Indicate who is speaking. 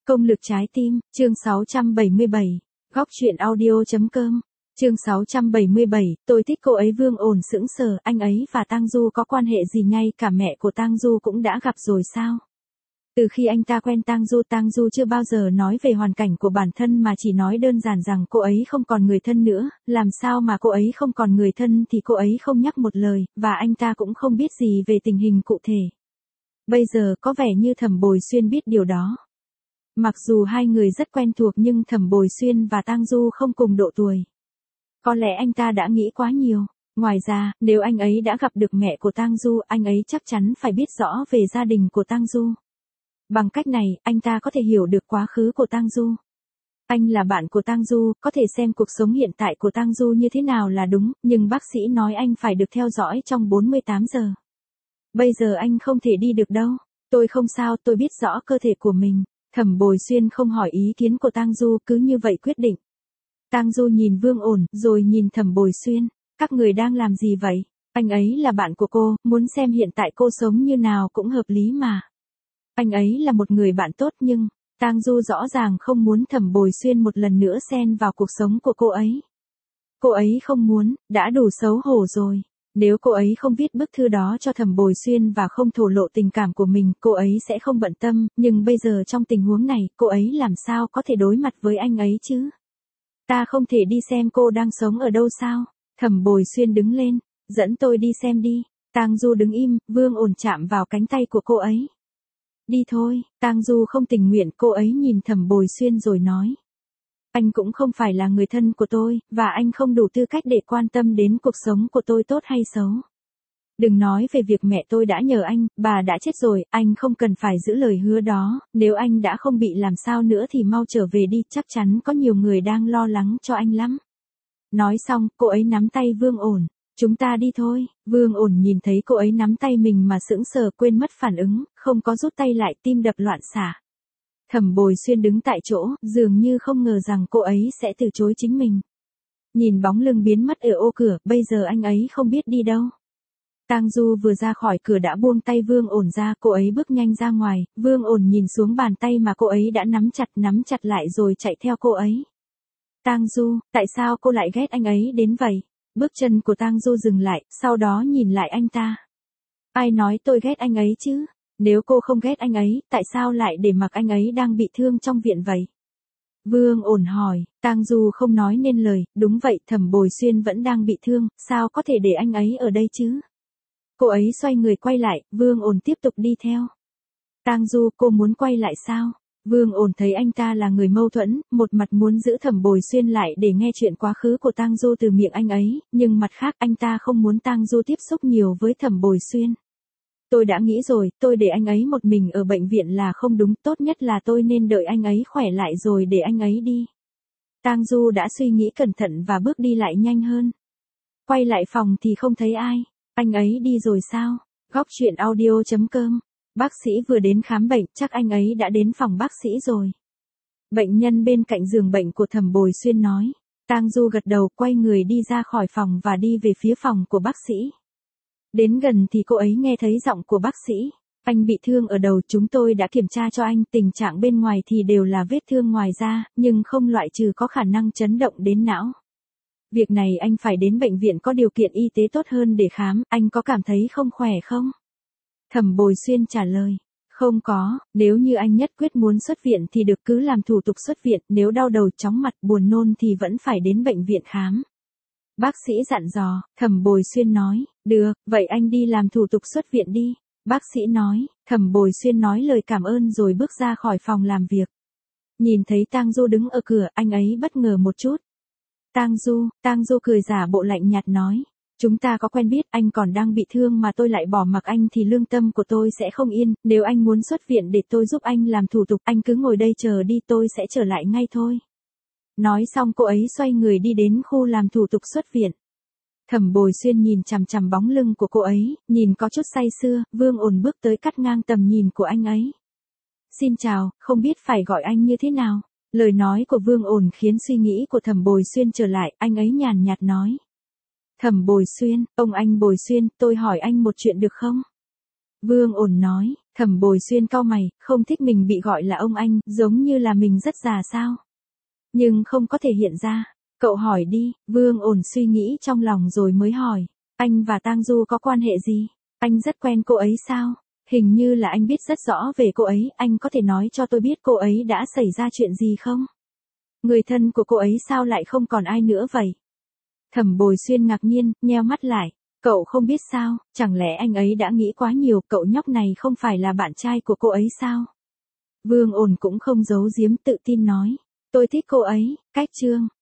Speaker 1: Công lực trái tim, chương 677. Góc truyện audio.com. Chương 677, tôi thích cô ấy. Vương Ổn sững sờ, anh ấy và Tang Du có quan hệ gì, ngay cả mẹ của Tang Du cũng đã gặp rồi sao? Từ khi anh ta quen Tang Du chưa bao giờ nói về hoàn cảnh của bản thân mà chỉ nói đơn giản rằng cô ấy không còn người thân nữa, làm sao mà cô ấy không còn người thân thì cô ấy không nhắc một lời, và anh ta cũng không biết gì về tình hình cụ thể. Bây giờ có vẻ như Thẩm Bồi Xuyên biết điều đó. Mặc dù hai người rất quen thuộc nhưng Thẩm Bồi Xuyên và Tang Du không cùng độ tuổi. Có lẽ anh ta đã nghĩ quá nhiều. Ngoài ra, nếu anh ấy đã gặp được mẹ của Tang Du, anh ấy chắc chắn phải biết rõ về gia đình của Tang Du. Bằng cách này, anh ta có thể hiểu được quá khứ của Tang Du. Anh là bạn của Tang Du, có thể xem cuộc sống hiện tại của Tang Du như thế nào là đúng, nhưng bác sĩ nói anh phải được theo dõi trong 48 giờ. Bây giờ anh không thể đi được đâu. Tôi không sao, tôi biết rõ cơ thể của mình. Thẩm Bồi Xuyên không hỏi ý kiến của Tang Du, cứ như vậy quyết định. Tang Du nhìn Vương Ổn, rồi nhìn Thẩm Bồi Xuyên. Các người đang làm gì vậy? Anh ấy là bạn của cô, muốn xem hiện tại cô sống như nào cũng hợp lý mà. Anh ấy là một người bạn tốt nhưng, Tang Du rõ ràng không muốn Thẩm Bồi Xuyên một lần nữa xen vào cuộc sống của cô ấy. Cô ấy không muốn, đã đủ xấu hổ rồi. Nếu cô ấy không viết bức thư đó cho Thẩm Bồi Xuyên và không thổ lộ tình cảm của mình, cô ấy sẽ không bận tâm, nhưng bây giờ trong tình huống này, cô ấy làm sao có thể đối mặt với anh ấy chứ? Ta không thể đi xem cô đang sống ở đâu sao? Thẩm Bồi Xuyên đứng lên, dẫn tôi đi xem đi. Tang Du đứng im, Vương Ổn chạm vào cánh tay của cô ấy. Đi thôi. Tang Du không tình nguyện, cô ấy nhìn Thẩm Bồi Xuyên rồi nói. Anh cũng không phải là người thân của tôi, và anh không đủ tư cách để quan tâm đến cuộc sống của tôi tốt hay xấu. Đừng nói về việc mẹ tôi đã nhờ anh, bà đã chết rồi, anh không cần phải giữ lời hứa đó, nếu anh đã không bị làm sao nữa thì mau trở về đi, chắc chắn có nhiều người đang lo lắng cho anh lắm. Nói xong, cô ấy nắm tay Vương Ổn. Chúng ta đi thôi. Vương Ổn nhìn thấy cô ấy nắm tay mình mà sững sờ, quên mất phản ứng, không có rút tay lại, tim đập loạn xạ. Thẩm Bồi Xuyên đứng tại chỗ, dường như không ngờ rằng cô ấy sẽ từ chối chính mình. Nhìn bóng lưng biến mất ở ô cửa, bây giờ anh ấy không biết đi đâu. Tang Du vừa ra khỏi cửa đã buông tay Vương Ổn ra, cô ấy bước nhanh ra ngoài, Vương Ổn nhìn xuống bàn tay mà cô ấy đã nắm chặt lại rồi chạy theo cô ấy. Tang Du, tại sao cô lại ghét anh ấy đến vậy? Bước chân của Tang Du dừng lại, sau đó nhìn lại anh ta. Ai nói tôi ghét anh ấy chứ? Nếu cô không ghét anh ấy, tại sao lại để mặc anh ấy đang bị thương trong viện vậy? Vương Ổn hỏi. Tang Du không nói nên lời, đúng vậy, Thẩm Bồi Xuyên vẫn đang bị thương, sao có thể để anh ấy ở đây chứ? Cô ấy xoay người quay lại, Vương Ổn tiếp tục đi theo. Tang Du, cô muốn quay lại sao? Vương Ổn thấy anh ta là người mâu thuẫn, một mặt muốn giữ Thẩm Bồi Xuyên lại để nghe chuyện quá khứ của Tang Du từ miệng anh ấy, nhưng mặt khác anh ta không muốn Tang Du tiếp xúc nhiều với Thẩm Bồi Xuyên. Tôi đã nghĩ rồi, tôi để anh ấy một mình ở bệnh viện là không đúng, tốt nhất là tôi nên đợi anh ấy khỏe lại rồi để anh ấy đi. Tang Du đã suy nghĩ cẩn thận và bước đi lại nhanh hơn. Quay lại phòng thì không thấy ai. Anh ấy đi rồi sao? Góc truyện audio.com. Bác sĩ vừa đến khám bệnh, chắc anh ấy đã đến phòng bác sĩ rồi. Bệnh nhân bên cạnh giường bệnh của Thẩm Bồi Xuyên nói. Tang Du gật đầu, quay người đi ra khỏi phòng và đi về phía phòng của bác sĩ. Đến gần thì cô ấy nghe thấy giọng của bác sĩ. Anh bị thương ở đầu, chúng tôi đã kiểm tra cho anh, tình trạng bên ngoài thì đều là vết thương ngoài da, nhưng không loại trừ có khả năng chấn động đến não. Việc này anh phải đến bệnh viện có điều kiện y tế tốt hơn để khám, anh có cảm thấy không khỏe không? Thẩm Bồi Xuyên trả lời. Không có, nếu như anh nhất quyết muốn xuất viện thì được, cứ làm thủ tục xuất viện, nếu đau đầu, chóng mặt, buồn nôn thì vẫn phải đến bệnh viện khám. Bác sĩ dặn dò. Thẩm Bồi Xuyên nói. Được, vậy anh đi làm thủ tục xuất viện đi. Bác sĩ nói. Thẩm Bồi Xuyên nói lời cảm ơn rồi bước ra khỏi phòng làm việc. Nhìn thấy Tang Du đứng ở cửa, anh ấy bất ngờ một chút. Tang Du cười giả bộ lạnh nhạt nói. Chúng ta có quen biết, anh còn đang bị thương mà tôi lại bỏ mặc anh thì lương tâm của tôi sẽ không yên, nếu anh muốn xuất viện để tôi giúp anh làm thủ tục, anh cứ ngồi đây chờ đi, tôi sẽ trở lại ngay thôi. Nói xong cô ấy xoay người đi đến khu làm thủ tục xuất viện. Thẩm Bồi Xuyên nhìn chằm chằm bóng lưng của cô ấy, nhìn có chút say sưa, Vương Ổn bước tới cắt ngang tầm nhìn của anh ấy. Xin chào, không biết phải gọi anh như thế nào? Lời nói của Vương Ổn khiến suy nghĩ của Thẩm Bồi Xuyên trở lại, anh ấy nhàn nhạt nói. Thẩm Bồi Xuyên, ông anh Bồi Xuyên, tôi hỏi anh một chuyện được không? Vương Ổn nói, Thẩm Bồi Xuyên cau mày, không thích mình bị gọi là ông anh, giống như là mình rất già sao. Nhưng không có thể hiện ra. Cậu hỏi đi, Vương Ổn suy nghĩ trong lòng rồi mới hỏi. Anh và Tang Du có quan hệ gì? Anh rất quen cô ấy sao? Hình như là anh biết rất rõ về cô ấy, anh có thể nói cho tôi biết cô ấy đã xảy ra chuyện gì không? Người thân của cô ấy sao lại không còn ai nữa vậy? Thẩm Bồi Xuyên ngạc nhiên, nheo mắt lại. Cậu không biết sao, chẳng lẽ anh ấy đã nghĩ quá nhiều, cậu nhóc này không phải là bạn trai của cô ấy sao? Vương Ổn cũng không giấu giếm tự tin nói. Tôi thích cô ấy, Cách Trương.